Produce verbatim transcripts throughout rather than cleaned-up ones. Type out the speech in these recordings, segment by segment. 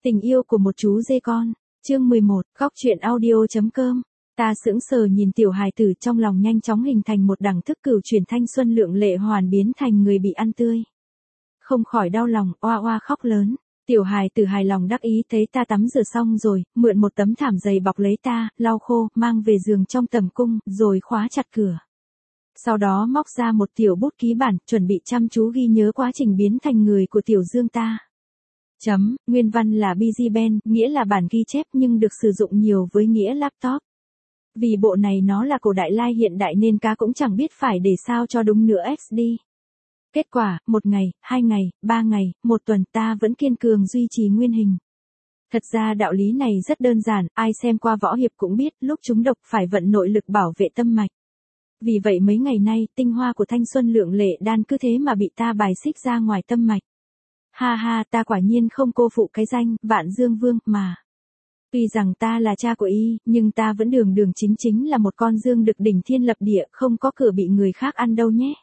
Tình yêu của một chú dê con. Chương mười một, góc truyện audio.com. Ta sững sờ nhìn tiểu hài tử, trong lòng nhanh chóng hình thành một đẳng thức cửu chuyển thanh xuân lượng lệ hoàn biến thành người bị ăn tươi. Không khỏi đau lòng, oa oa khóc lớn. Tiểu hài tử hài lòng đắc ý thấy ta tắm rửa xong rồi, mượn một tấm thảm dày bọc lấy ta, lau khô, mang về giường trong tầm cung, rồi khóa chặt cửa. Sau đó móc ra một tiểu bút ký bản, chuẩn bị chăm chú ghi nhớ quá trình biến thành người của tiểu dương ta. Chấm, nguyên văn là bê giê band, nghĩa là bản ghi chép nhưng được sử dụng nhiều với nghĩa laptop. Vì bộ này nó là cổ đại lai hiện đại nên cá cũng chẳng biết phải để sao cho đúng nữa ích đê. Kết quả, một ngày, hai ngày, ba ngày, một tuần ta vẫn kiên cường duy trì nguyên hình. Thật ra đạo lý này rất đơn giản, ai xem qua võ hiệp cũng biết lúc trúng độc phải vận nội lực bảo vệ tâm mạch. Vì vậy mấy ngày nay, tinh hoa của thanh xuân lượng lệ đan cứ thế mà bị ta bài xích ra ngoài tâm mạch. Ha ha, ta quả nhiên không cô phụ cái danh Vạn Dương Vương mà. Tuy rằng ta là cha của y, nhưng ta vẫn đường đường chính chính là một con dương được đỉnh thiên lập địa, không có cửa bị người khác ăn đâu nhé.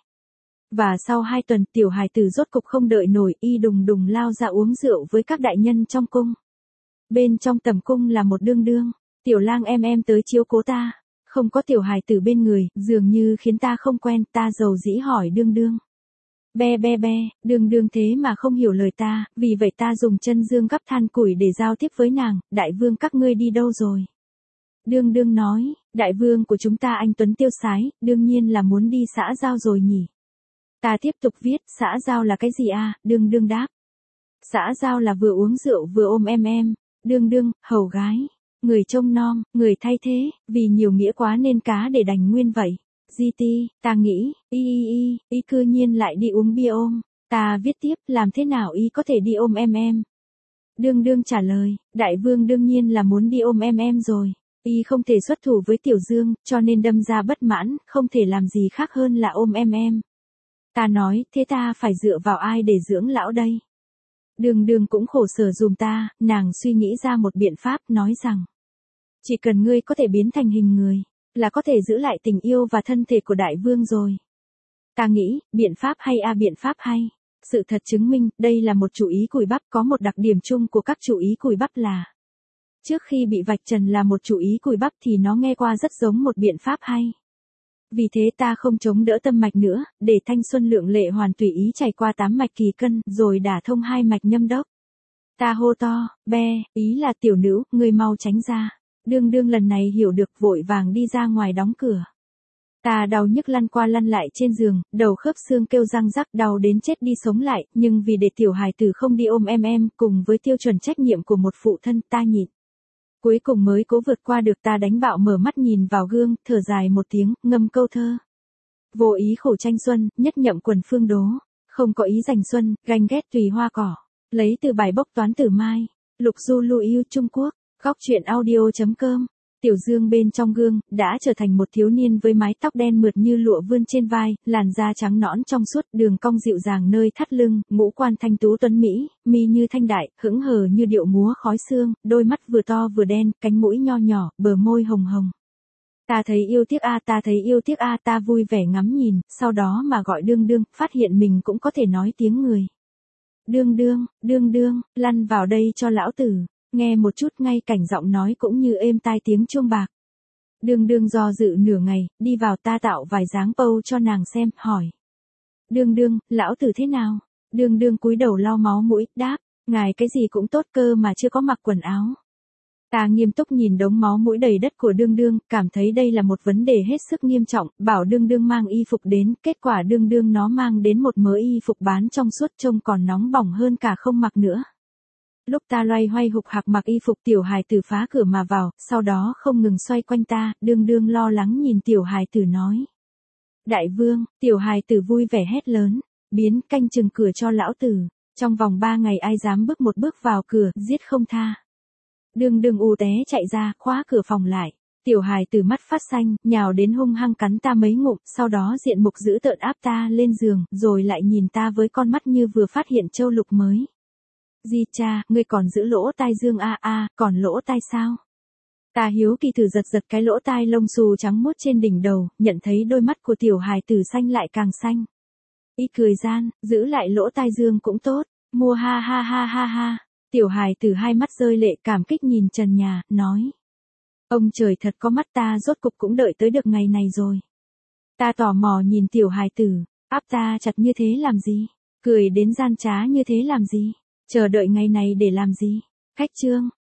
Và sau hai tuần, tiểu hài tử rốt cục không đợi nổi, y đùng đùng lao ra uống rượu với các đại nhân trong cung. Bên trong tầm cung là một đương đương, tiểu lang em em tới chiếu cố ta, không có tiểu hài tử bên người, dường như khiến ta không quen, ta dầu dĩ hỏi đương đương. Be be be, đương đương thế mà không hiểu lời ta, vì vậy ta dùng chân dương gắp than củi để giao tiếp với nàng, đại vương các ngươi đi đâu rồi? Đương đương nói, đại vương của chúng ta anh Tuấn tiêu sái, đương nhiên là muốn đi xã giao rồi nhỉ. Ta tiếp tục viết, xã giao là cái gì à, đương đương đáp. Xã giao là vừa uống rượu vừa ôm em em, đương đương, hầu gái, người trông nom, người thay thế, vì nhiều nghĩa quá nên cá để đành nguyên vậy. giê tê, ta nghĩ, y y y, y cư nhiên lại đi uống bia ôm. Ta viết tiếp, làm thế nào y có thể đi ôm em em? Đương đương trả lời, đại vương đương nhiên là muốn đi ôm em em rồi. Y không thể xuất thủ với tiểu dương, cho nên đâm ra bất mãn, không thể làm gì khác hơn là ôm em em. Ta nói, thế ta phải dựa vào ai để dưỡng lão đây? Đương đương cũng khổ sở dùm ta, nàng suy nghĩ ra một biện pháp, nói rằng, chỉ cần ngươi có thể biến thành hình người, là có thể giữ lại tình yêu và thân thể của đại vương rồi. Ta nghĩ, biện pháp hay à biện pháp hay. Sự thật chứng minh, đây là một chủ ý cùi bắp, có một đặc điểm chung của các chủ ý cùi bắp là trước khi bị vạch trần là một chủ ý cùi bắp thì nó nghe qua rất giống một biện pháp hay. Vì thế ta không chống đỡ tâm mạch nữa, để thanh xuân lượng lệ hoàn tùy ý chảy qua tám mạch kỳ cân, rồi đả thông hai mạch nhâm đốc. Ta hô to, be, ý là tiểu nữ, ngươi mau tránh ra. Đương đương lần này hiểu được, vội vàng đi ra ngoài đóng cửa. Ta đau nhức lăn qua lăn lại trên giường, đầu khớp xương kêu răng rắc, đau đến chết đi sống lại, nhưng vì để tiểu hài tử không đi ôm em em, cùng với tiêu chuẩn trách nhiệm của một phụ thân, ta nhịn. Cuối cùng mới cố vượt qua được, ta đánh bạo mở mắt nhìn vào gương, thở dài một tiếng, ngâm câu thơ. Vô ý khổ tranh xuân, nhất nhậm quần phương đố, không có ý giành xuân, ganh ghét tùy hoa cỏ, lấy từ bài bốc toán tử mai, lục du lưu yêu Trung Quốc. Góc truyện audio.com. Tiểu Dương bên trong gương, đã trở thành một thiếu niên với mái tóc đen mượt như lụa vươn trên vai, làn da trắng nõn trong suốt, đường cong dịu dàng nơi thắt lưng, ngũ quan thanh tú tuấn mỹ, mi như thanh đại, hững hờ như điệu múa khói xương, đôi mắt vừa to vừa đen, cánh mũi nho nhỏ, bờ môi hồng hồng. Ta thấy yêu tiếc a, ta thấy yêu tiếc a, ta vui vẻ ngắm nhìn, sau đó mà gọi đương đương, phát hiện mình cũng có thể nói tiếng người. Đương đương, đương đương, lăn vào đây cho lão tử. Nghe một chút ngay cảnh giọng nói cũng như êm tai tiếng chuông bạc. Đương đương do dự nửa ngày, đi vào, ta tạo vài dáng pâu cho nàng xem, hỏi. Đương đương, lão tử thế nào? Đương đương cúi đầu lau máu mũi, đáp, ngài cái gì cũng tốt cơ mà chưa có mặc quần áo. Ta nghiêm túc nhìn đống máu mũi đầy đất của đương đương, cảm thấy đây là một vấn đề hết sức nghiêm trọng, bảo đương đương mang y phục đến, kết quả đương đương nó mang đến một mớ y phục bán trong suốt trông còn nóng bỏng hơn cả không mặc nữa. Lúc ta loay hoay hục hạc mặc y phục, tiểu hài tử phá cửa mà vào, sau đó không ngừng xoay quanh ta, đương đương lo lắng nhìn tiểu hài tử nói. Đại vương, tiểu hài tử vui vẻ hét lớn, biến canh chừng cửa cho lão tử, trong vòng ba ngày ai dám bước một bước vào cửa, giết không tha. Đương đương u té chạy ra, khóa cửa phòng lại, tiểu hài tử mắt phát xanh, nhào đến hung hăng cắn ta mấy ngụm, sau đó diện mục dữ tợn áp ta lên giường, rồi lại nhìn ta với con mắt như vừa phát hiện châu lục mới. Di cha, ngươi còn giữ lỗ tai dương a a, còn lỗ tai sao? Ta hiếu kỳ thử giật giật cái lỗ tai lông xù trắng muốt trên đỉnh đầu, nhận thấy đôi mắt của tiểu hài tử xanh lại càng xanh. Y cười gian, giữ lại lỗ tai dương cũng tốt, mua ha ha ha ha ha. Tiểu hài tử hai mắt rơi lệ cảm kích nhìn trần nhà, nói. Ông trời thật có mắt, ta rốt cục cũng đợi tới được ngày này rồi. Ta tò mò nhìn tiểu hài tử, áp ta chặt như thế làm gì? Cười đến gian trá như thế làm gì? Chờ đợi ngày này để làm gì? Khách trương,